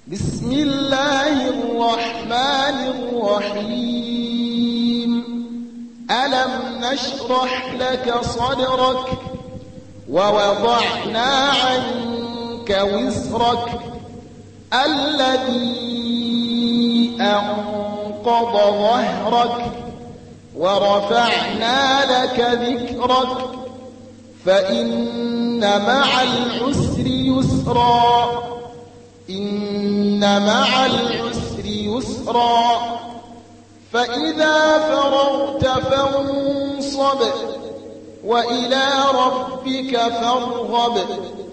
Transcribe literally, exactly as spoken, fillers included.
بسم الله الرحمن الرحيم ألم نشرح لك صدرك ووضعنا عنك وزرك الذي أنقض ظهرك ورفعنا لك ذكرك فإن مع العسر يسرا إن مع العسر يسرا فإذا فرغت فانصب وإلى ربك فارغب